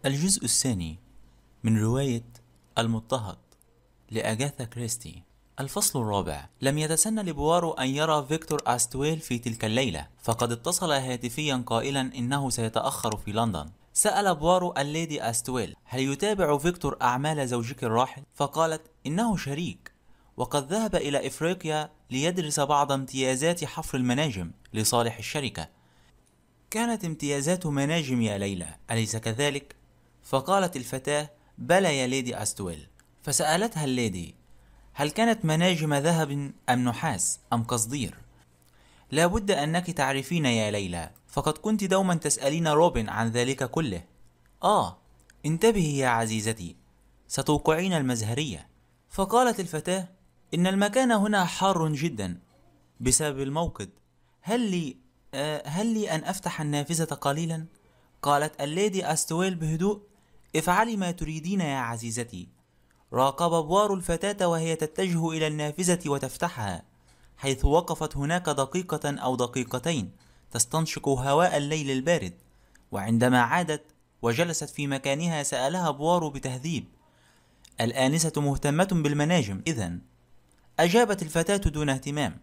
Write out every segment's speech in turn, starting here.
الجزء الثاني من رواية المضطهد لأغاثا كريستي. الفصل الرابع. لم يتسنى لبوارو أن يرى فيكتور أستويل في تلك الليلة، فقد اتصل هاتفيا قائلا إنه سيتأخر في لندن. سأل بوارو الليدي أستويل: هل يتابع فيكتور أعمال زوجك الراحل؟ فقالت: إنه شريك، وقد ذهب إلى إفريقيا ليدرس بعض امتيازات حفر المناجم لصالح الشركة. كانت امتيازات مناجم يا ليلى، أليس كذلك؟ فقالت الفتاة: بلى يا ليدي أستويل. فسألتها الليدي: هل كانت مناجم ذهب أم نحاس أم قصدير؟ لا بد أنك تعرفين يا ليلى، فقد كنت دوما تسألين روبن عن ذلك كله. انتبهي يا عزيزتي، ستوقعين المزهرية. فقالت الفتاة: إن المكان هنا حار جدا بسبب الموقد. هل لي أن أفتح النافذة قليلا؟ قالت الليدي أستويل بهدوء: افعلي ما تريدين يا عزيزتي. راقب بوار الفتاة وهي تتجه إلى النافذة وتفتحها، حيث وقفت هناك دقيقة أو دقيقتين تستنشق هواء الليل البارد. وعندما عادت وجلست في مكانها سألها بوار بتهذيب: الآنسة مهتمة بالمناجم إذن؟ أجابت الفتاة دون اهتمام: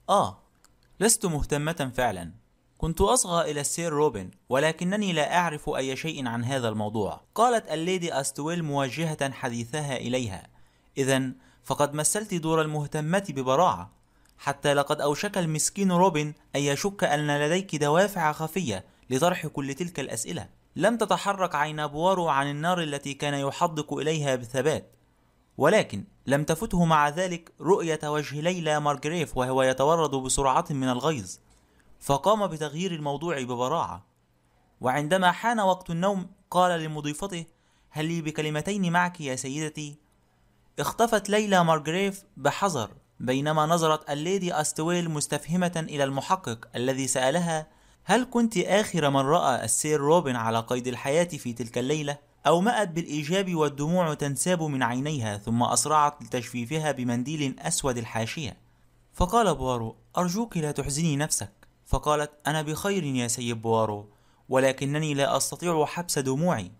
لست مهتمة فعلا. كنت أصغى إلى السير روبن، ولكنني لا أعرف أي شيء عن هذا الموضوع. قالت الليدي أستويل موجهة حديثها إليها: إذن فقد مثلت دور المهتمة ببراعة، حتى لقد أوشك المسكين روبن أن يشك أن لديك دوافع خفية لطرح كل تلك الأسئلة. لم تتحرك عين بوارو عن النار التي كان يحدق إليها بثبات، ولكن لم تفته مع ذلك رؤية وجه ليلى مارغريف وهو يتورد بسرعة من الغيظ، فقام بتغيير الموضوع ببراعة. وعندما حان وقت النوم قال لمضيفته: هل لي بكلمتين معك يا سيدتي؟ اختفت ليلى مارغريف بحذر، بينما نظرت الليدي أستويل مستفهمة إلى المحقق الذي سألها: هل كنت آخر من رأى السير روبن على قيد الحياة في تلك الليلة؟ أومأت بالإيجاب والدموع تنساب من عينيها، ثم أسرعت لتجفيفها بمنديل أسود الحاشية. فقال بوارو: أرجوك لا تحزني نفسك. فقالت: أنا بخير يا سيد بوارو، ولكنني لا أستطيع حبس دموعي.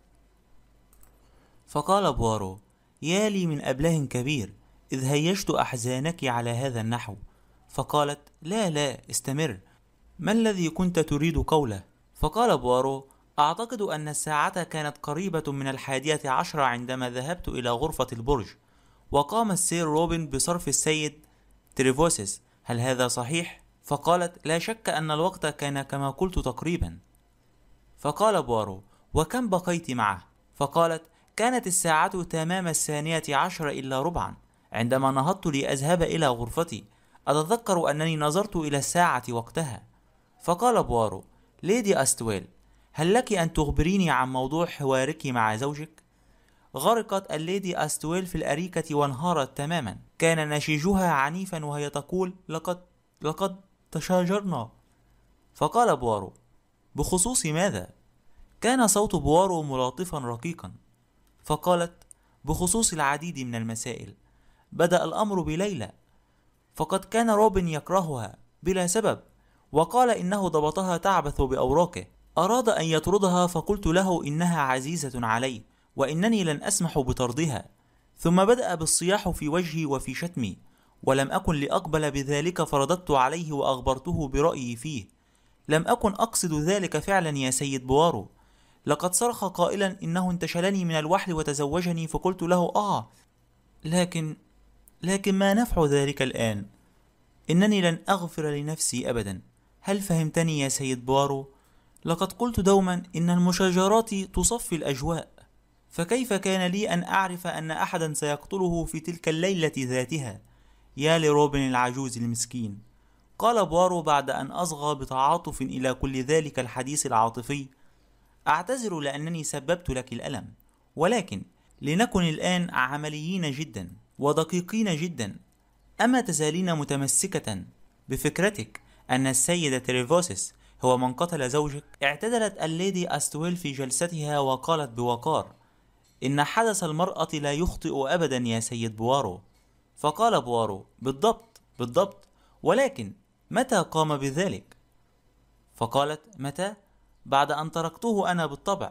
فقال بوارو: يا لي من أبله كبير، إذ هيجت أحزانك على هذا النحو. فقالت: لا استمر، ما الذي كنت تريد قوله؟ فقال بوارو: أعتقد أن الساعة كانت قريبة من 11 عندما ذهبت إلى غرفة البرج، وقام السير روبن بصرف السيد تريفوسس، هل هذا صحيح؟ فقالت: لا شك أن الوقت كان كما قلت تقريبا. فقال بوارو: وكم بقيت معه؟ فقالت: كانت الساعة تمام 12 إلا ربعا عندما نهضت لأذهب إلى غرفتي، أتذكر أنني نظرت إلى الساعة وقتها. فقال بوارو: ليدي أستويل، هل لك أن تخبريني عن موضوع حوارك مع زوجك؟ غرقت الليدي أستويل في الأريكة وانهارت تماما. كان نشيجها عنيفا وهي تقول: لقد تشاجرنا. فقال بوارو: بخصوص ماذا؟ كان صوت بوارو ملاطفا رقيقا. فقالت: بخصوص العديد من المسائل. بدأ الأمر بليلى، فقد كان روبن يكرهها بلا سبب، وقال إنه ضبطها تعبث بأوراقه. أراد أن يطردها، فقلت له إنها عزيزة علي وإنني لن أسمح بطردها. ثم بدأ بالصياح في وجهي وفي شتمي، ولم أكن لأقبل بذلك، فرددت عليه وأخبرته برأيي فيه. لم أكن أقصد ذلك فعلا يا سيد بوارو. لقد صرخ قائلا إنه انتشلني من الوحل وتزوجني، فقلت له لكن ما نفع ذلك الآن؟ إنني لن أغفر لنفسي أبدا. هل فهمتني يا سيد بوارو؟ لقد قلت دوما إن المشاجرات تصفي الأجواء، فكيف كان لي أن أعرف أن أحدا سيقتله في تلك الليلة ذاتها؟ يا لروبن العجوز المسكين. قال بوارو بعد أن أصغى بتعاطف إلى كل ذلك الحديث العاطفي: أعتذر لأنني سببت لك الألم، ولكن لنكن الآن عمليين جدا ودقيقين جدا. أما تزالين متمسكة بفكرتك أن السيد تريفوسس هو من قتل زوجك؟ اعتدلت الليدي أستويل في جلستها وقالت بوقار: إن حدث المرأة لا يخطئ أبدا يا سيد بوارو. فقال بوارو: بالضبط، ولكن متى قام بذلك؟ فقالت: متى؟ بعد أن تركته أنا بالطبع.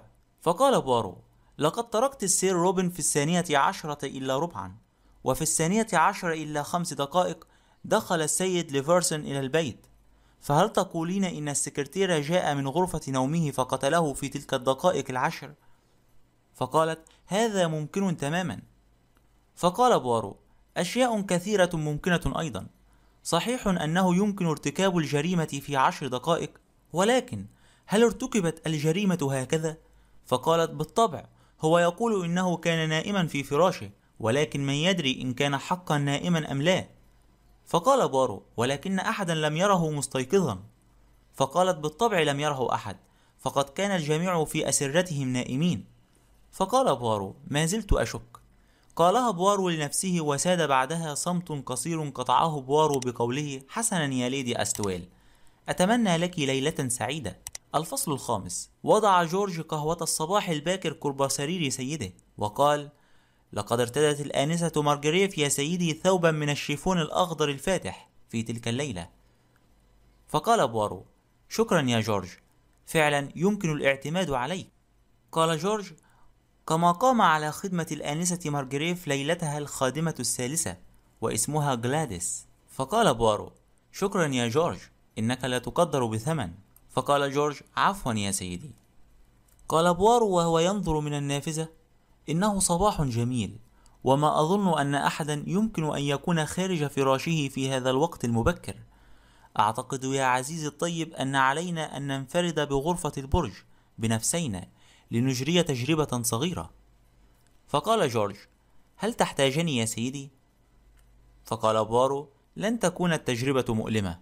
فقال بوارو: لقد تركت السير روبن في 12 إلا ربعا، وفي 12 إلا 5 دقائق دخل السيد ليفرسون إلى البيت، فهل تقولين إن السكرتير جاء من غرفة نومه فقتله في تلك الدقائق العشر؟ فقالت: هذا ممكن تماما. فقال بوارو: أشياء كثيرة ممكنة أيضا. صحيح أنه يمكن ارتكاب الجريمة في 10 دقائق، ولكن هل ارتكبت الجريمة هكذا؟ فقالت: بالطبع، هو يقول إنه كان نائما في فراشه، ولكن من يدري إن كان حقا نائما أم لا؟ فقال بوارو: ولكن أحدا لم يره مستيقظا. فقالت: بالطبع لم يره أحد، فقد كان الجميع في أسرتهم نائمين. فقال بوارو: ما زلت أشك. قالها بوارو لنفسه، وساد بعدها صمت قصير قطعه بوارو بقوله: حسنا يا ليدي أستويل، أتمنى لك ليلة سعيدة. الفصل الخامس. وضع جورج قهوة الصباح الباكر قرب سرير سيده، وقال: لقد ارتدت الآنسة مارغريف يا سيدي ثوبا من الشيفون الأخضر الفاتح في تلك الليلة. فقال بوارو: شكرا يا جورج، فعلا يمكن الاعتماد عليك. قال جورج: كما قام على خدمة الآنسة مارغريف ليلتها الخادمة الثالثة، واسمها غلاديس. فقال بوارو: شكرا يا جورج، إنك لا تقدر بثمن. فقال جورج: عفوا يا سيدي. قال بوارو وهو ينظر من النافذة: إنه صباح جميل، وما أظن أن أحدا يمكن أن يكون خارج فراشه في هذا الوقت المبكر. أعتقد يا عزيزي الطيب أن علينا أن ننفرد بغرفة البرج بنفسينا لنجري تجربة صغيرة. فقال جورج: هل تحتاجني يا سيدي؟ فقال بوارو: لن تكون التجربة مؤلمة.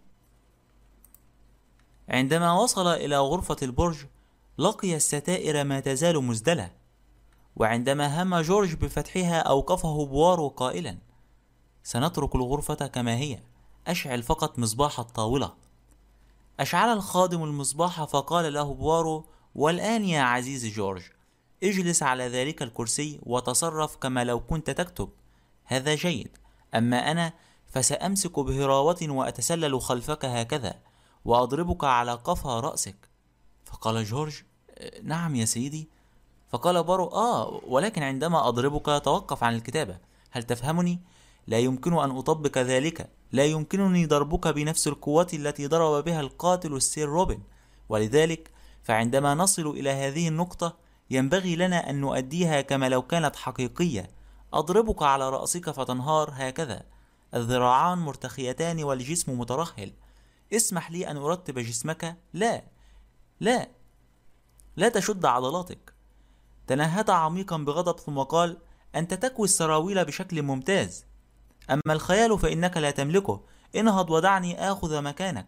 عندما وصل إلى غرفة البرج لقي الستائر ما تزال مزدلة، وعندما هم جورج بفتحها أوقفه بوارو قائلا: سنترك الغرفة كما هي، أشعل فقط مصباح الطاولة. أشعل الخادم المصباح، فقال له بوارو: والآن يا عزيزي جورج، اجلس على ذلك الكرسي وتصرف كما لو كنت تكتب، هذا جيد. أما أنا فسأمسك بهراوة وأتسلل خلفك هكذا وأضربك على قفا رأسك. فقال جورج: نعم يا سيدي. فقال بارو: ولكن عندما أضربك توقف عن الكتابة، هل تفهمني؟ لا يمكن أن أطبق ذلك، لا يمكنني ضربك بنفس القوة التي ضرب بها القاتل السير روبن، ولذلك فعندما نصل إلى هذه النقطة ينبغي لنا أن نؤديها كما لو كانت حقيقية. أضربك على رأسك فتنهار هكذا، الذراعان مرتخيتان والجسم مترهل. اسمح لي أن أرتب جسمك. لا لا لا تشد عضلاتك. تنهد عميقا بغضب ثم قال: أنت تكوي السراويل بشكل ممتاز، أما الخيال فإنك لا تملكه. انهض ودعني آخذ مكانك.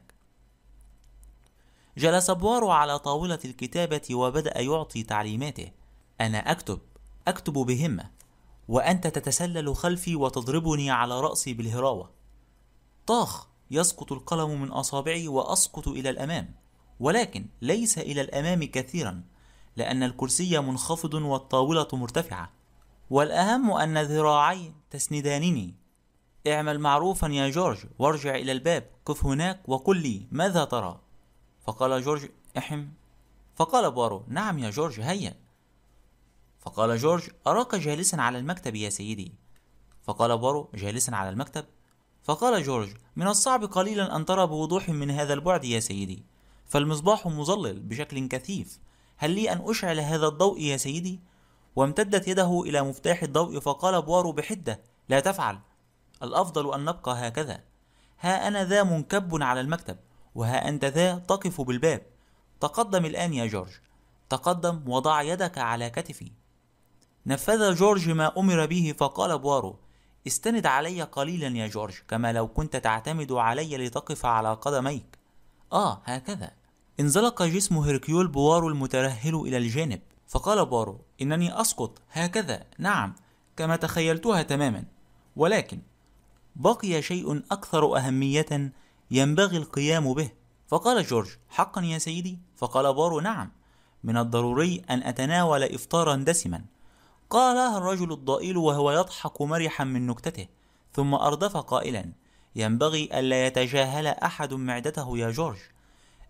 جلس بوارو على طاولة الكتابة وبدأ يعطي تعليماته: أنا أكتب بهمة، وأنت تتسلل خلفي وتضربني على رأسي بالهراوة. طاخ، يسقط القلم من أصابعي وأسقط إلى الأمام، ولكن ليس إلى الأمام كثيرا، لأن الكرسي منخفض والطاولة مرتفعة، والأهم أن ذراعي تسندانني. اعمل معروفا يا جورج وارجع إلى الباب، قف هناك وقل لي ماذا ترى. فقال جورج: فقال بوارو: نعم يا جورج، هيا. فقال جورج: أراك جالسا على المكتب يا سيدي. فقال بوارو: جالسا على المكتب؟ فقال جورج: من الصعب قليلا أن ترى بوضوح من هذا البعد يا سيدي، فالمصباح مظلل بشكل كثيف. هل لي أن أشعل هذا الضوء يا سيدي؟ وامتدت يده إلى مفتاح الضوء، فقال بوارو بحدة: لا تفعل، الأفضل أن نبقى هكذا. ها أنا ذا منكب على المكتب، وها أنت ذا تقف بالباب. تقدم الآن يا جورج، تقدم وضع يدك على كتفي. نفذ جورج ما أمر به، فقال بوارو: استند علي قليلا يا جورج، كما لو كنت تعتمد علي لتقف على قدميك. هكذا. انزلق جسم هيركيول بوارو المترهل إلى الجانب، فقال بوارو: إنني أسقط هكذا، نعم، كما تخيلتها تماما، ولكن بقي شيء أكثر أهمية ينبغي القيام به. فقال جورج: حقا يا سيدي؟ فقال بوارو: نعم، من الضروري أن أتناول إفطارا دسما. قالها الرجل الضئيل وهو يضحك مرحا من نكتته، ثم أردف قائلا: ينبغي ألا يتجاهل أحد معدته يا جورج.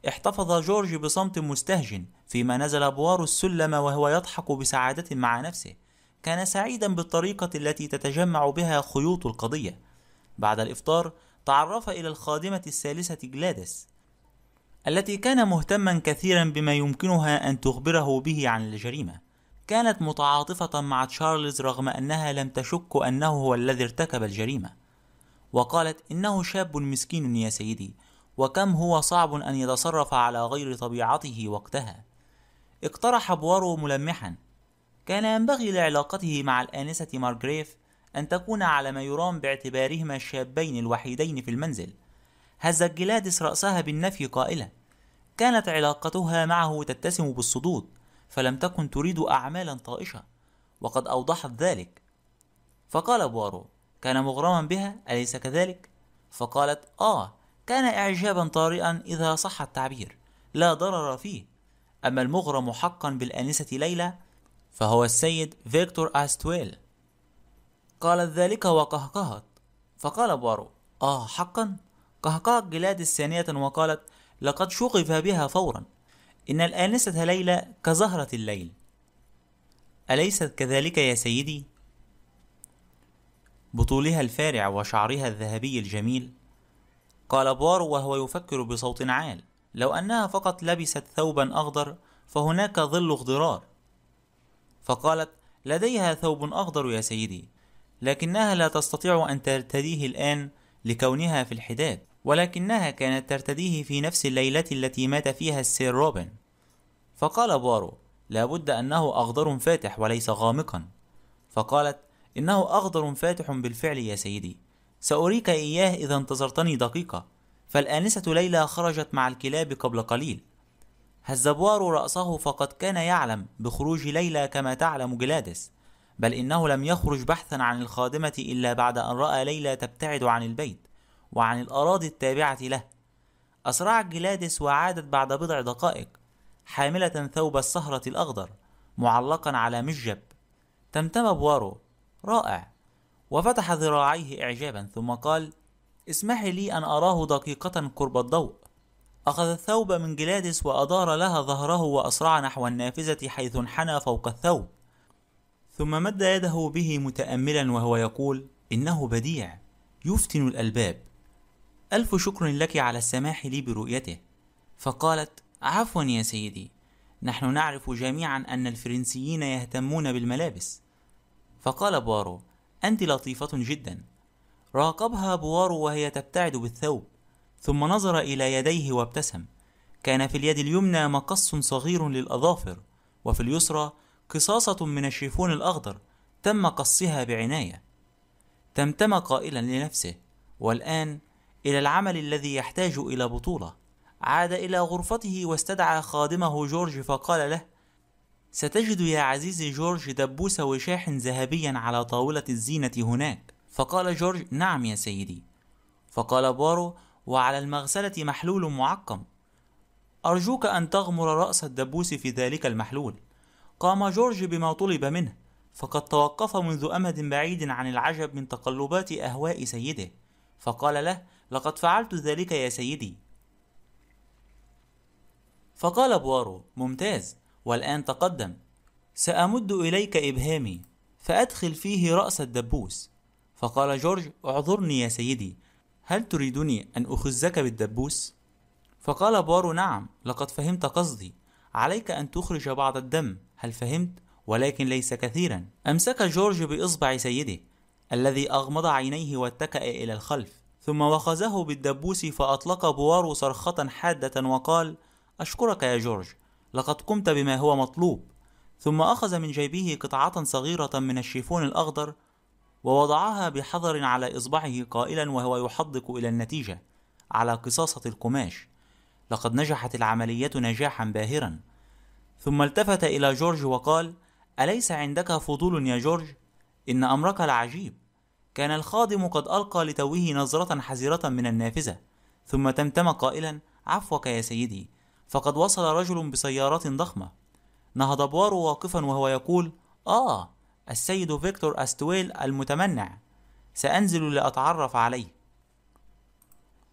احتفظ جورج بصمت مستهجن فيما نزل بوارو السلم وهو يضحك بسعادة مع نفسه. كان سعيدا بالطريقة التي تتجمع بها خيوط القضية. بعد الإفطار تعرف إلى الخادمة الثالثة جلاديس، التي كان مهتما كثيرا بما يمكنها أن تخبره به عن الجريمة. كانت متعاطفة مع تشارلز رغم أنها لم تشك أنه هو الذي ارتكب الجريمة، وقالت: إنه شاب مسكين يا سيدي، وكم هو صعب أن يتصرف على غير طبيعته وقتها. اقترح بوارو ملمحا: كان ينبغي لعلاقته مع الآنسة مارغريف أن تكون على ما يرام باعتبارهما الشابين الوحيدين في المنزل. هزت جلاديس رأسها بالنفي قائلة: كانت علاقتها معه تتسم بالصدود، فلم تكن تريد أعمالا طائشة، وقد أوضحت ذلك. فقال بوارو: كان مغرما بها أليس كذلك؟ فقالت: كان إعجابا طارئا إذا صح التعبير، لا ضرر فيه. أما المغرم حقا بالآنسة ليلى فهو السيد فيكتور أستويل. قالت ذلك وقهقهت. فقال بوارو: حقا؟ قهقهت جلاديس ثانية وقالت: لقد شغف بها فورا. إن الآنسة ليلى كزهرة الليل، أليست كذلك يا سيدي؟ بطولها الفارع وشعرها الذهبي الجميل. قال بوارو وهو يفكر بصوت عال: لو أنها فقط لبست ثوبا أخضر فهناك ظل اخضرار. فقالت: لديها ثوب أخضر يا سيدي، لكنها لا تستطيع أن ترتديه الآن لكونها في الحداد، ولكنها كانت ترتديه في نفس الليلة التي مات فيها السير روبن. فقال بوارو: لابد أنه أخضر فاتح وليس غامقا. فقالت: إنه أخضر فاتح بالفعل يا سيدي، سأريك إياه إذا انتظرتني دقيقة. فالآنسة ليلى خرجت مع الكلاب قبل قليل. هز بوارو رأسه، فقد كان يعلم بخروج ليلى كما تعلم جلاديس، بل إنه لم يخرج بحثا عن الخادمة إلا بعد أن رأى ليلى تبتعد عن البيت وعن الأراضي التابعة له. أسرعت جلاديس وعادت بعد بضع دقائق حاملة ثوب السهرة الأخضر معلقا على مشجب. تمتم بوارو: رائع، وفتح ذراعيه إعجابا، ثم قال: اسمحي لي أن أراه دقيقة قرب الضوء. أخذ الثوب من جلاديس وأدار لها ظهره وأسرع نحو النافذة حيث انحنى فوق الثوب، ثم مد يده به متأملا وهو يقول: إنه بديع يفتن الألباب، ألف شكر لك على السماح لي برؤيته. فقالت: عفوا يا سيدي، نحن نعرف جميعا أن الفرنسيين يهتمون بالملابس. فقال بوارو: أنت لطيفة جدا. راقبها بوارو وهي تبتعد بالثوب، ثم نظر إلى يديه وابتسم. كان في اليد اليمنى مقص صغير للأظافر، وفي اليسرى قصاصة من الشيفون الأخضر تم قصها بعناية. تمتم قائلا لنفسه: والآن إلى العمل الذي يحتاج إلى بطولة. عاد إلى غرفته واستدعى خادمه جورج فقال له: ستجد يا عزيزي جورج دبوس وشاح ذهبيا على طاولة الزينة هناك. فقال جورج: نعم يا سيدي. فقال بوارو: وعلى المغسلة محلول معقم، أرجوك أن تغمر رأس الدبوس في ذلك المحلول. قام جورج بما طلب منه، فقد توقف منذ أمد بعيد عن العجب من تقلبات أهواء سيده، فقال له: لقد فعلت ذلك يا سيدي. فقال بوارو: ممتاز، والآن تقدم، سأمد إليك إبهامي فأدخل فيه رأس الدبوس. فقال جورج: اعذرني يا سيدي، هل تريدني أن أخزك بالدبوس؟ فقال بوارو: نعم، لقد فهمت قصدي، عليك أن تخرج بعض الدم، هل فهمت؟ ولكن ليس كثيرا. أمسك جورج بإصبع سيده الذي أغمض عينيه واتكأ إلى الخلف، ثم وخزه بالدبوس، فأطلق بوارو صرخة حادة وقال: أشكرك يا جورج، لقد قمت بما هو مطلوب. ثم أخذ من جيبه قطعة صغيرة من الشيفون الأخضر ووضعها بحذر على إصبعه قائلا وهو يحدق إلى النتيجة على قصاصة القماش: لقد نجحت العملية نجاحا باهرا. ثم التفت إلى جورج وقال: أليس عندك فضول يا جورج؟ إن أمرك العجيب. كان الخادم قد ألقى لتوه نظرة حذرة من النافذة، ثم تمتم قائلا: عفوك يا سيدي، فقد وصل رجل بسيارة ضخمة. نهض بوارو واقفا وهو يقول: السيد فيكتور أستويل المتمنع، سأنزل لأتعرف عليه.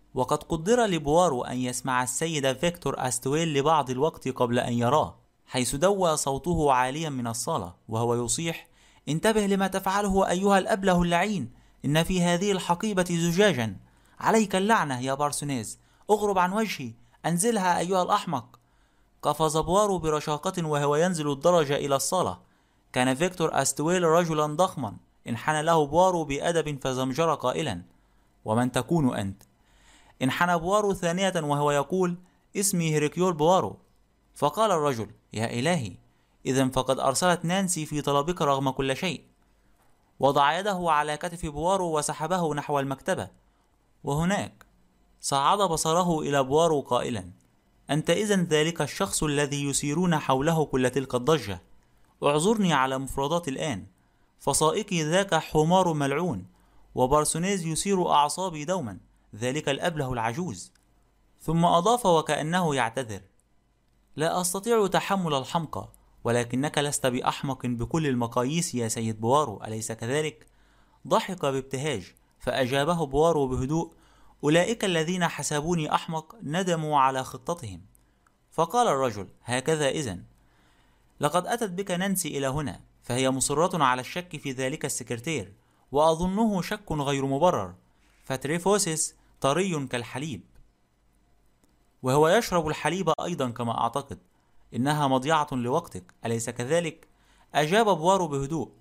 وقد قدر لبوارو أن يسمع السيد فيكتور أستويل لبعض الوقت قبل أن يراه، حيث دوى صوته عاليا من الصالة وهو يصيح: انتبه لما تفعله أيها الأبله اللعين، إن في هذه الحقيبة زجاجا، عليك اللعنة يا بارسونيز، اغرب عن وجهي، أنزلها أيها الأحمق. قفز بوارو برشاقة وهو ينزل الدرجة إلى الصالة. كان فيكتور أستويل رجلا ضخما. انحنى له بوارو بأدب فزمجر قائلا: ومن تكون أنت؟ انحنى بوارو ثانية وهو يقول: اسمي هيركيول بوارو. فقال الرجل: يا إلهي، إذن فقد أرسلت نانسي في طلبك رغم كل شيء. وضع يده على كتف بوارو وسحبه نحو المكتبة، وهناك صعد بصره إلى بوارو قائلا: أنت إذن ذلك الشخص الذي يسيرون حوله كل تلك الضجة. اعذرني على مفرداتي الآن، فصائقي ذاك حمار ملعون، وبارسونيز يثير أعصابي دوما، ذلك الأبله العجوز. ثم أضاف وكأنه يعتذر: لا أستطيع تحمل الحمقى، ولكنك لست بأحمق بكل المقاييس يا سيد بوارو، أليس كذلك؟ ضحك بابتهاج، فأجابه بوارو بهدوء: أولئك الذين حسبوني أحمق ندموا على خطتهم. فقال الرجل: هكذا إذن، لقد أتت بك نانسي إلى هنا، فهي مصرة على الشك في ذلك السكرتير، وأظنه شك غير مبرر، فتريفوسيس طري كالحليب، وهو يشرب الحليب أيضا كما أعتقد. إنها مضيعة لوقتك، أليس كذلك؟ أجاب بوارو بهدوء: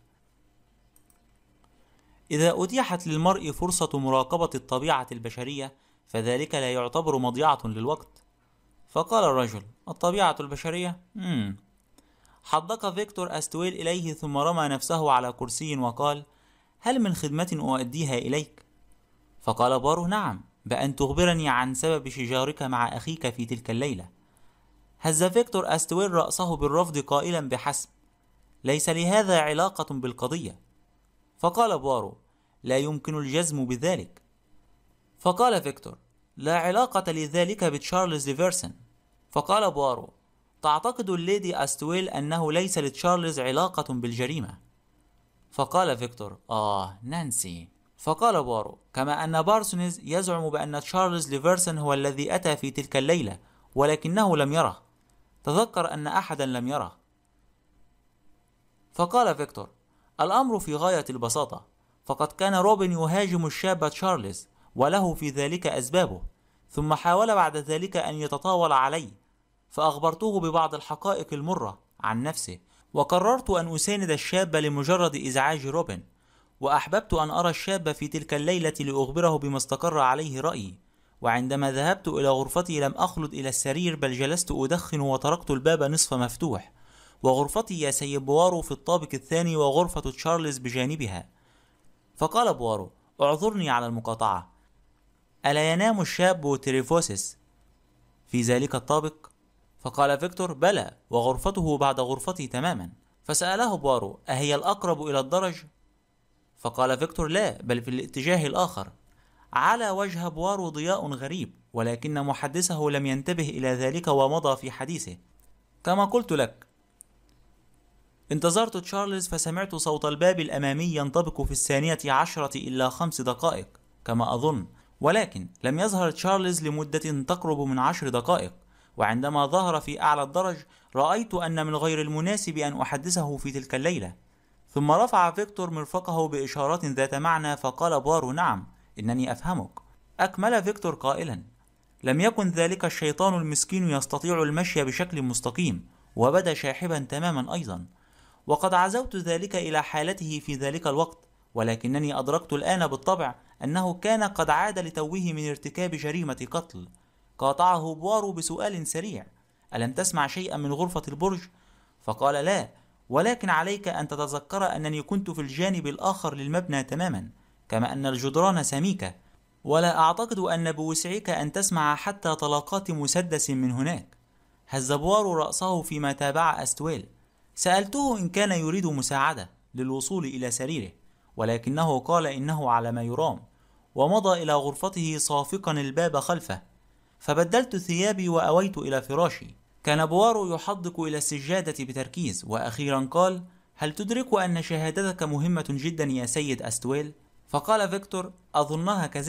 إذا أتيحت للمرء فرصة مراقبة الطبيعة البشرية فذلك لا يعتبر مضيعة للوقت. فقال الرجل: الطبيعة البشرية؟ حدق فيكتور أستويل إليه ثم رمى نفسه على كرسي وقال: هل من خدمة أؤديها إليك؟ فقال بوارو: نعم، بأن تخبرني عن سبب شجارك مع أخيك في تلك الليلة. هز فيكتور أستويل رأسه بالرفض قائلا بحسب: ليس لهذا علاقة بالقضية. فقال بوارو: لا يمكن الجزم بذلك. فقال فيكتور: لا علاقة لذلك بتشارلز ليفرسون. فقال بوارو: تعتقد الليدي أستويل أنه ليس لتشارلز علاقة بالجريمة. فقال فيكتور: نانسي. فقال بوارو: كما أن بارسونيز يزعم بأن تشارلز ليفرسون هو الذي أتى في تلك الليلة ولكنه لم يره، تذكر أن أحدا لم يره. فقال فيكتور: الأمر في غاية البساطة، فقد كان روبن يهاجم الشاب تشارلز وله في ذلك أسبابه، ثم حاول بعد ذلك أن يتطاول علي، فأخبرته ببعض الحقائق المرة عن نفسه، وقررت أن أساند الشاب لمجرد إزعاج روبن، وأحببت أن أرى الشاب في تلك الليلة لأخبره بما استقر عليه رأيي. وعندما ذهبت إلى غرفتي لم أخلد إلى السرير، بل جلست أدخن وتركت الباب نصف مفتوح، وغرفتي يا سيد بوارو في الطابق الثاني وغرفة تشارلز بجانبها. فقال بوارو: اعذرني على المقاطعة، ألا ينام الشاب تريفوسيس في ذلك الطابق؟ فقال فيكتور: بلى، وغرفته بعد غرفتي تماما. فسأله بوارو: أهي الأقرب إلى الدرج؟ فقال فيكتور: لا، بل في الاتجاه الآخر. على وجه بوارو ضياء غريب، ولكن محدثه لم ينتبه إلى ذلك ومضى في حديثه: كما قلت لك، انتظرت تشارلز فسمعت صوت الباب الأمامي ينطبق في 12:10 إلا 5 دقائق كما أظن، ولكن لم يظهر تشارلز لمدة تقرب من 10 دقائق، وعندما ظهر في أعلى الدرج رأيت أن من غير المناسب أن أحدثه في تلك الليلة. ثم رفع فيكتور مرفقه بإشارات ذات معنى، فقال بوارو: نعم، إنني أفهمك. أكمل فيكتور قائلا: لم يكن ذلك الشيطان المسكين يستطيع المشي بشكل مستقيم، وبدا شاحبا تماما أيضا، وقد عزوت ذلك إلى حالته في ذلك الوقت، ولكنني أدركت الآن بالطبع أنه كان قد عاد لتوه من ارتكاب جريمة قتل. قاطعه بوارو بسؤال سريع: ألم تسمع شيئا من غرفة البرج؟ فقال: لا، ولكن عليك أن تتذكر أنني كنت في الجانب الآخر للمبنى تماما، كما أن الجدران سميكة، ولا أعتقد أن بوسعك أن تسمع حتى طلقات مسدس من هناك. هز بوارو رأسه فيما تابع أستويل. سألته إن كان يريد مساعدة للوصول إلى سريره، ولكنه قال إنه على ما يرام، ومضى إلى غرفته صافقا الباب خلفه. فبدلت ثيابي وأويت إلى فراشي. كان بوارو يحدق إلى السجادة بتركيز، وأخيرا قال: هل تدرك أن شهادتك مهمة جدا يا سيد أستويل؟ فقال فيكتور: أظنها كذلك،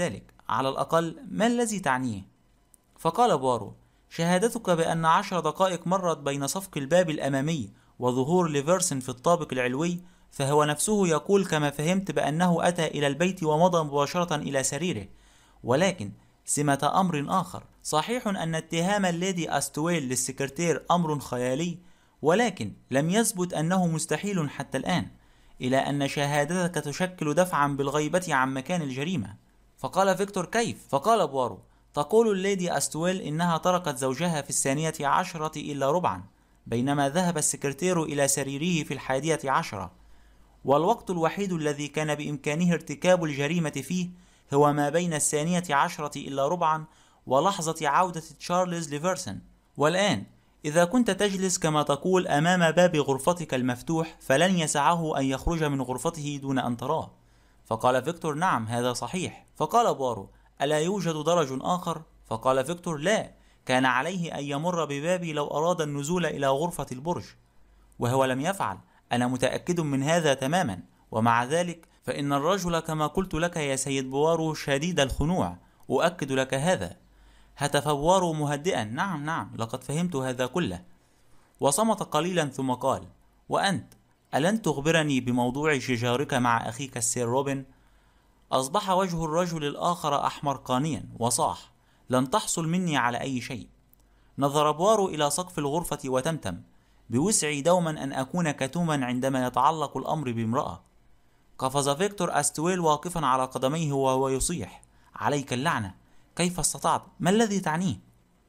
على الأقل ما الذي تعنيه؟ فقال بوارو: شهادتك بأن 10 دقائق مرت بين صفق الباب الأمامي وظهور ليفرسن في الطابق العلوي، فهو نفسه يقول كما فهمت بأنه أتى إلى البيت ومضى مباشرة إلى سريره. ولكن سمة أمر آخر. صحيح أن اتهام الليدي أستويل للسكرتير أمر خيالي، ولكن لم يثبت أنه مستحيل حتى الآن، إلى أن شهادتك تشكل دفعا بالغيبة عن مكان الجريمة. فقال فيكتور: كيف؟ فقال بوارو: تقول الليدي أستويل إنها تركت زوجها في 12 إلا ربعا، بينما ذهب السكرتير إلى سريره في 11، والوقت الوحيد الذي كان بإمكانه ارتكاب الجريمة فيه هو ما بين 12 إلا ربعا ولحظة عودة تشارلز ليفرسن. والآن إذا كنت تجلس كما تقول أمام باب غرفتك المفتوح، فلن يسعه أن يخرج من غرفته دون أن تراه. فقال فيكتور: نعم، هذا صحيح. فقال بوارو: ألا يوجد درج آخر؟ فقال فيكتور: لا، كان عليه أن يمر ببابي لو أراد النزول إلى غرفة البرج، وهو لم يفعل. أنا متأكد من هذا تماما، ومع ذلك فإن الرجل كما قلت لك يا سيد بوارو شديد الخنوع، أؤكد لك هذا. هتف بوارو مهدئا: نعم نعم، لقد فهمت هذا كله. وصمت قليلا ثم قال: وأنت ألن تخبرني بموضوع شجارك مع أخيك السير روبن؟ أصبح وجه الرجل الآخر أحمرقانيا وصاح: لن تحصل مني على أي شيء. نظر بوارو إلى سقف الغرفة وتمتم: بوسعي دوما أن أكون كتوما عندما يتعلق الأمر بامرأة. قفز فيكتور أستويل واقفا على قدميه وهو يصيح: عليك اللعنة، كيف استطعت؟ ما الذي تعنيه؟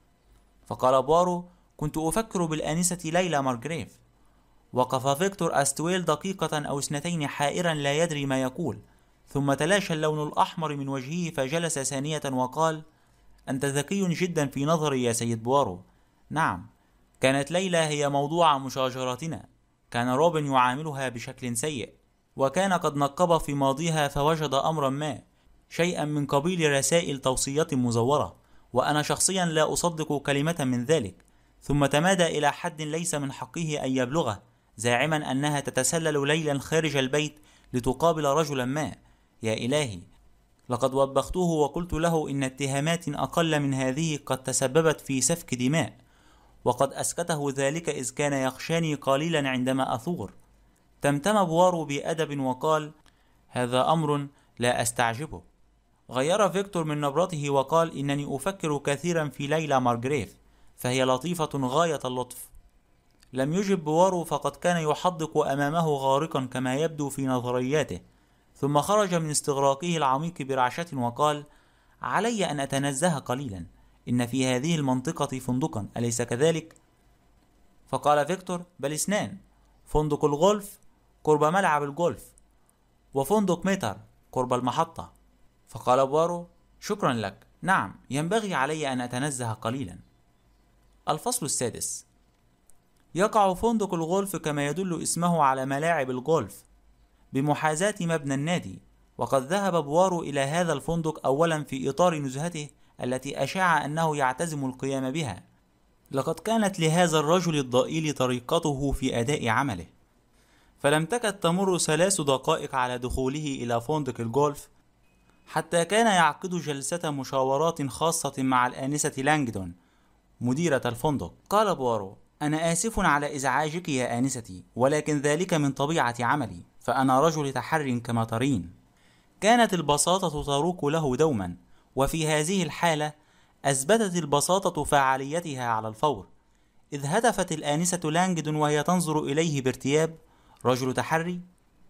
فقال بوارو: كنت أفكر بالآنسة ليلى مارغريف. وقف فيكتور أستويل دقيقة أو 2 حائرا لا يدري ما يقول، ثم تلاشى اللون الأحمر من وجهه فجلس ثانية وقال: أنت ذكي جدا في نظري يا سيد بوارو. نعم، كانت ليلى هي موضوع مشاجرتنا. كان روبن يعاملها بشكل سيء، وكان قد نقب في ماضيها فوجد أمرا ما، شيئا من قبيل رسائل توصية مزورة، وأنا شخصيا لا أصدق كلمة من ذلك. ثم تمادى إلى حد ليس من حقه أن يبلغه، زاعما أنها تتسلل ليلا خارج البيت لتقابل رجلا ما. يا إلهي، لقد وبخته وقلت له إن اتهامات أقل من هذه قد تسببت في سفك دماء، وقد أسكته ذلك إذ كان يخشاني قليلا عندما أثور. تمتم بوارو بأدب وقال: هذا أمر لا أستعجبه. غير فيكتور من نبرته وقال: إنني أفكر كثيرا في ليلى مارغريف، فهي لطيفة غاية اللطف. لم يجب بوارو، فقد كان يحدق أمامه غارقا كما يبدو في نظرياته، ثم خرج من استغراقه العميق برعشة وقال: علي أن أتنزه قليلا، إن في هذه المنطقة فندقا، أليس كذلك؟ فقال فيكتور: بل 2، فندق الغولف قرب ملعب الجولف، وفندق ميتر قرب المحطة. فقال بوارو: شكرا لك، نعم، ينبغي علي أن أتنزه قليلا. الفصل السادس. يقع فندق الغولف كما يدل اسمه على ملاعب الغولف بمحاذاة مبنى النادي، وقد ذهب بوارو إلى هذا الفندق أولا في إطار نزهته التي أشاع أنه يعتزم القيام بها. لقد كانت لهذا الرجل الضئيل طريقته في أداء عمله، فلم تكد تمر 3 دقائق على دخوله إلى فندق الغولف حتى كان يعقد جلسة مشاورات خاصة مع الآنسة لانجدون مديرة الفندق. قال بوارو: أنا آسف على إزعاجك يا آنستي، ولكن ذلك من طبيعة عملي، فأنا رجل تحر كما ترين. كانت البساطة تروق له دوما، وفي هذه الحالة أثبتت البساطة فعاليتها على الفور، إذ هتفت الآنسة لانجدون وهي تنظر إليه بارتياب: رجل تحري؟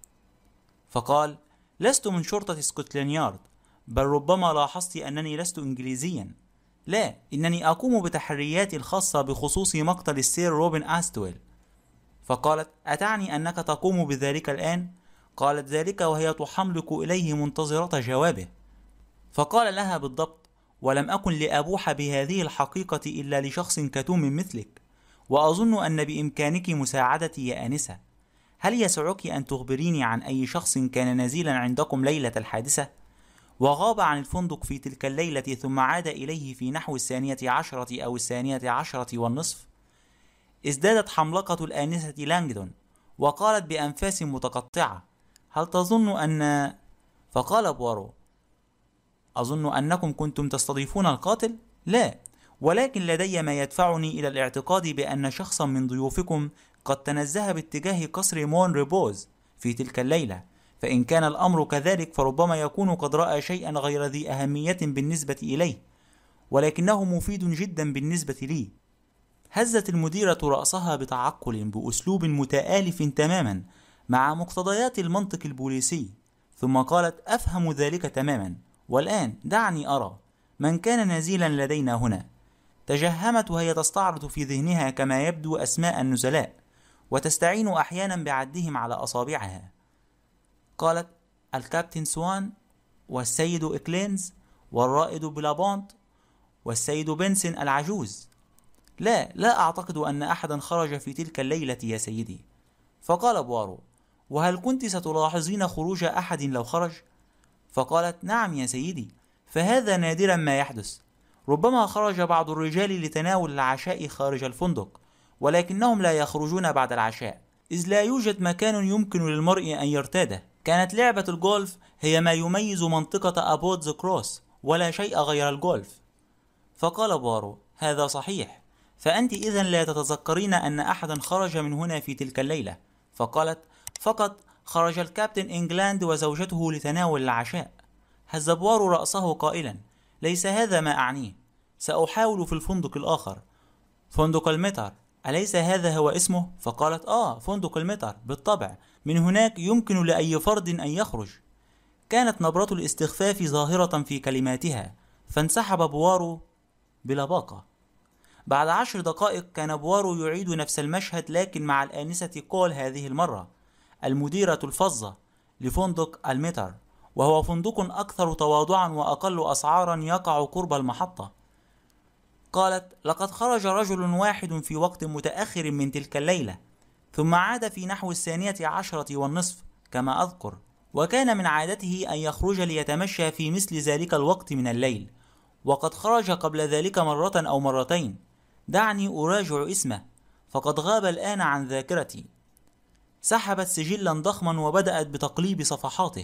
فقال: لست من شرطة سكوتلاند يارد، بل ربما لاحظت أنني لست إنجليزيا. لا، إنني أقوم بتحرياتي الخاصة بخصوص مقتل السير روبن أستويل. فقالت: أتعني أنك تقوم بذلك الآن؟ قالت ذلك وهي تحملق إليه منتظرة جوابه. فقال لها: بالضبط، ولم أكن لأبوح بهذه الحقيقة إلا لشخص كتوم مثلك، وأظن أن بإمكانك مساعدتي يا آنسة. هل يسعك أن تخبريني عن أي شخص كان نزيلا عندكم ليلة الحادثة، وغاب عن الفندق في تلك الليلة ثم عاد إليه في نحو 12 أو 12:30؟ ازدادت حملقة الآنسة لانجدون وقالت بأنفاس متقطعة: هل تظن أن... فقال بوارو: أظن أنكم كنتم تستضيفون القاتل؟ لا، ولكن لدي ما يدفعني إلى الاعتقاد بأن شخصا من ضيوفكم قد تنزه باتجاه قصر مون ريبوز في تلك الليلة، فإن كان الأمر كذلك فربما يكون قد رأى شيئا غير ذي أهمية بالنسبة إليه، ولكنه مفيد جدا بالنسبة لي. هزت المديرة رأسها بتعقل بأسلوب متآلف تماما مع مقتضيات المنطق البوليسي، ثم قالت: أفهم ذلك تماما، والآن دعني أرى من كان نزيلا لدينا هنا. تجهمت وهي تستعرض في ذهنها كما يبدو أسماء النزلاء، وتستعين أحيانا بعدهم على أصابعها. قالت: الكابتن سوان، والسيد إكلينز، والرائد بلابونت، والسيد بنسن العجوز. لا أعتقد أن أحدا خرج في تلك الليلة يا سيدي. فقال بوارو: وهل كنت ستلاحظين خروج أحد لو خرج؟ فقالت: نعم يا سيدي، فهذا نادرا ما يحدث. ربما خرج بعض الرجال لتناول العشاء خارج الفندق، ولكنهم لا يخرجون بعد العشاء، إذ لا يوجد مكان يمكن للمرء أن يرتاده. كانت لعبة الجولف هي ما يميز منطقة أبوت ذا كروس، ولا شيء غير الجولف. فقال بوارو: هذا صحيح، فأنت إذن لا تتذكرين أن أحدا خرج من هنا في تلك الليلة. فقالت: فقط خرج الكابتن إنجلاند وزوجته لتناول العشاء. هز بوارو رأسه قائلا: ليس هذا ما أعنيه، سأحاول في الفندق الآخر. فندق المتر، أليس هذا هو اسمه؟ فقالت: فندق المتر بالطبع، من هناك يمكن لأي فرد أن يخرج. كانت نبرة الاستخفاف ظاهرة في كلماتها، فانسحب بوارو بلباقة. بعد 10 دقائق كان بوارو يعيد نفس المشهد، لكن مع الآنسة كول هذه المرة، المديرة الفظة لفندق المتر، وهو فندق أكثر تواضعا وأقل أسعارا يقع قرب المحطة. قالت: لقد خرج رجل واحد في وقت متأخر من تلك الليلة، ثم عاد في نحو 12:10 كما أذكر، وكان من عادته أن يخرج ليتمشى في مثل ذلك الوقت من الليل، وقد خرج قبل ذلك مرة أو مرتين. دعني أراجع اسمه، فقد غاب الآن عن ذاكرتي. سحبت سجلا ضخما وبدأت بتقليب صفحاته.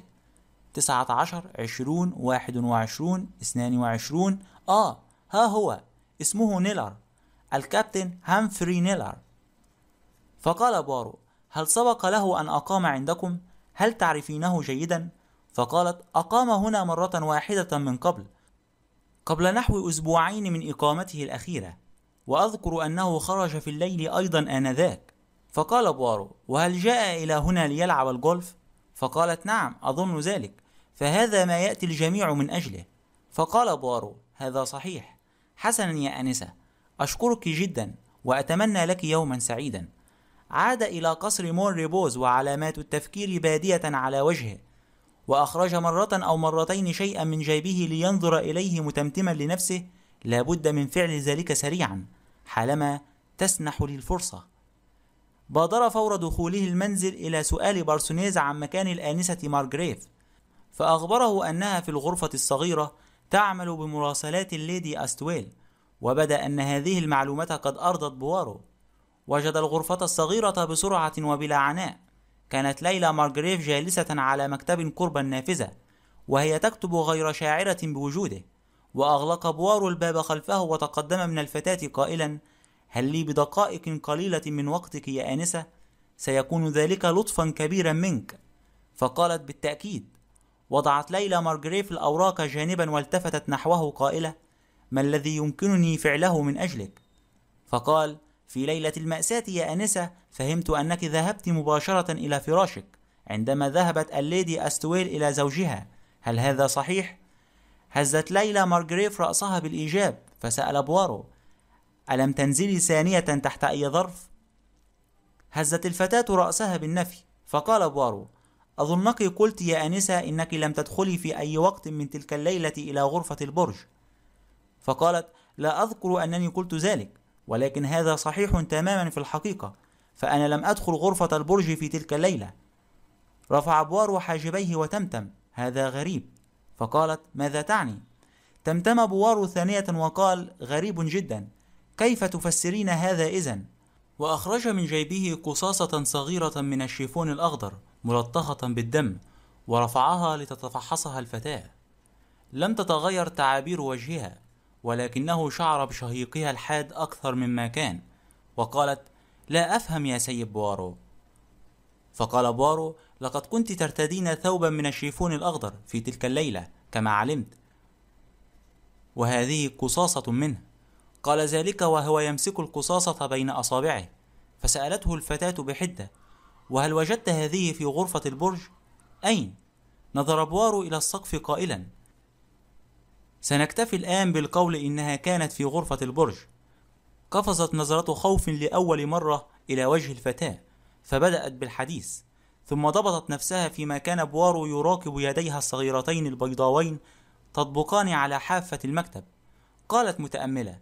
19 20 21 22 ها هو اسمه نيلر، الكابتن هامفري نيلر. فقال بوارو: هل سبق له أن أقام عندكم؟ هل تعرفينه جيدا؟ فقالت: أقام هنا مرة واحدة من قبل نحو أسبوعين من إقامته الأخيرة، وأذكر أنه خرج في الليل أيضا آنذاك. فقال بوارو: وهل جاء إلى هنا ليلعب الجولف؟ فقالت: نعم أظن ذلك، فهذا ما يأتي الجميع من أجله. فقال بوارو: هذا صحيح. حسنا يا أنسة، أشكرك جدا وأتمنى لك يوما سعيدا. عاد إلى قصر مون ريبوز وعلامات التفكير بادية على وجهه، وأخرج مرة أو مرتين شيئا من جيبه لينظر إليه متمتما لنفسه: لابد من فعل ذلك سريعا حالما تسنح لي الفرصة. بادر فور دخوله المنزل إلى سؤال بارسونيز عن مكان الآنسة مارغريف، فأخبره أنها في الغرفة الصغيرة تعمل بمراسلات الليدي أستويل، وبدا أن هذه المعلومات قد أرضت بوارو. وجد الغرفة الصغيرة بسرعة وبلا عناء. كانت ليلى مارغريف جالسة على مكتب قرب النافذة، وهي تكتب غير شاعرة بوجوده. وأغلق بوارو الباب خلفه وتقدم من الفتاة قائلا: هل لي بدقائق قليلة من وقتك يا آنسة؟ سيكون ذلك لطفا كبيرا منك. فقالت: بالتأكيد. وضعت ليلى مارغريف الأوراق جانبا والتفتت نحوه قائلة: ما الذي يمكنني فعله من أجلك؟ فقال: في ليلة المأساة يا أنسة فهمت أنك ذهبت مباشرة إلى فراشك عندما ذهبت الليدي أستويل إلى زوجها، هل هذا صحيح؟ هزت ليلى مارغريف رأسها بالإيجاب، فسأل بوارو: ألم تنزلي ثانية تحت أي ظرف؟ هزت الفتاة رأسها بالنفي، فقال بوارو: أظنك قلت يا أنسة إنك لم تدخلي في أي وقت من تلك الليلة إلى غرفة البرج. فقالت: لا أذكر أنني قلت ذلك، ولكن هذا صحيح تماما في الحقيقة، فأنا لم أدخل غرفة البرج في تلك الليلة. رفع بوارو حاجبيه وتمتم: هذا غريب. فقالت: ماذا تعني؟ تمتم بوارو ثانية وقال: غريب جدا، كيف تفسرين هذا إذن؟ وأخرج من جيبه قصاصة صغيرة من الشيفون الأخضر ملطخة بالدم، ورفعها لتتفحصها الفتاة. لم تتغير تعابير وجهها، ولكنه شعر بشهيقها الحاد أكثر مما كان، وقالت: لا أفهم يا سيد بوارو. فقال بوارو: لقد كنت ترتدين ثوبا من الشيفون الأخضر في تلك الليلة كما علمت، وهذه قصاصة منه. قال ذلك وهو يمسك القصاصة بين أصابعه. فسألته الفتاة بحدة: وهل وجدت هذه في غرفة البرج؟ أين؟ نظر بوارو إلى السقف قائلا: سنكتفي الآن بالقول إنها كانت في غرفة البرج. قفزت نظرة خوف لأول مرة إلى وجه الفتاة، فبدأت بالحديث، ثم ضبطت نفسها فيما كان بوارو يراقب يديها الصغيرتين البيضاوين تطبقان على حافة المكتب. قالت متأملة: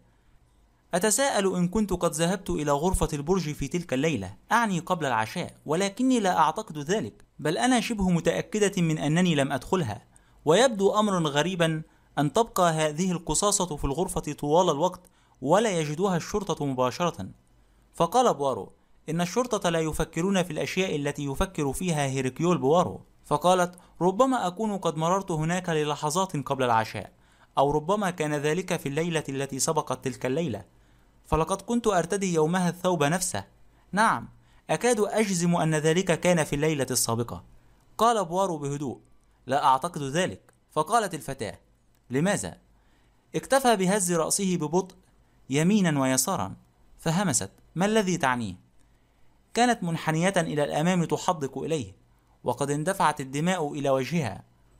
أتساءل إن كنت قد ذهبت إلى غرفة البرج في تلك الليلة، أعني قبل العشاء، ولكني لا أعتقد ذلك، بل أنا شبه متأكدة من أنني لم أدخلها، ويبدو أمرا غريبا أن تبقى هذه القصاصة في الغرفة طوال الوقت ولا يجدوها الشرطة مباشرة. فقال بوارو: إن الشرطة لا يفكرون في الأشياء التي يفكر فيها هيركيول بوارو. فقالت: ربما أكون قد مررت هناك للحظات قبل العشاء، أو ربما كان ذلك في الليلة التي سبقت تلك الليلة، فلقد كنت أرتدي يومها الثوب نفسه. نعم، أكاد أجزم أن ذلك كان في الليلة السابقة. قال بوارو بهدوء: لا أعتقد ذلك. فقالت الفتاة: لماذا؟ اكتفى بهز رأسه ببطء يمينا ويسارا، فهمست: ما الذي تعنيه؟ كانت منحنية إلى الأمام تحدق إليه، وقد اندفعت الدماء إلى وجهها.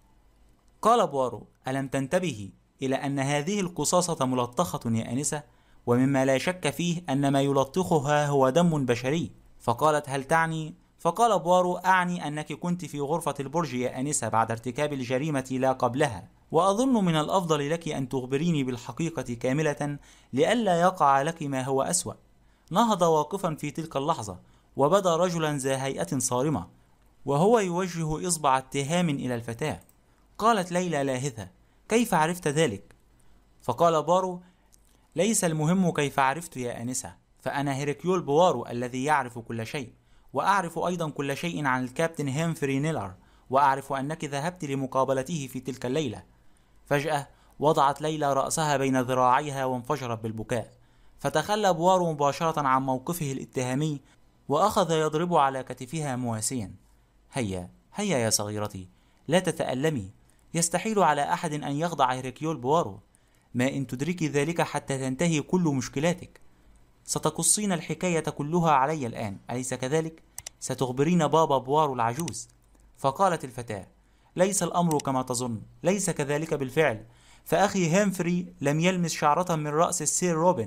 قال بوارو: ألم تنتبهي إلى أن هذه القصاصة ملطخة يا أنسة؟ ومما لا شك فيه أن ما يلطخها هو دم بشري. فقالت: هل تعني؟ فقال بوارو: أعني أنك كنت في غرفة البرج يا أنسة بعد ارتكاب الجريمة لا قبلها، وأظن من الأفضل لك أن تخبريني بالحقيقة كاملة لئلا يقع لك ما هو أسوأ. نهض واقفا في تلك اللحظة، وبدا رجلا ذا هيئة صارمة، وهو يوجه إصبع اتهام إلى الفتاة. قالت ليلى لاهثة: كيف عرفت ذلك؟ فقال بوارو: ليس المهم كيف عرفت يا أنسة، فأنا هيركيول بوارو الذي يعرف كل شيء، وأعرف أيضا كل شيء عن الكابتن هيمفري نيلر، وأعرف أنك ذهبت لمقابلته في تلك الليلة. فجأة وضعت ليلى رأسها بين ذراعيها وانفجرت بالبكاء، فتخلى بوارو مباشرة عن موقفه الاتهامي وأخذ يضرب على كتفها مواسيا: هيا هيا يا صغيرتي، لا تتألمي، يستحيل على أحد أن يخضع هيركيول بوارو، ما إن تدركي ذلك حتى تنتهي كل مشكلاتك. ستقصين الحكاية كلها علي الآن، أليس كذلك؟ ستخبرين بابا بوارو العجوز. فقالت الفتاة: ليس الأمر كما تظن، ليس كذلك بالفعل، فأخي هيمفري لم يلمس شعرة من رأس السير روبن.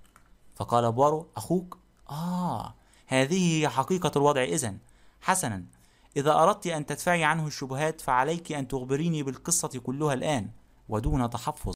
فقال بوارو: أخوك؟ هذه هي حقيقة الوضع إذن. حسنا، إذا أردت أن تدفعي عنه الشبهات فعليك أن تخبريني بالقصة كلها الآن ودون تحفظ.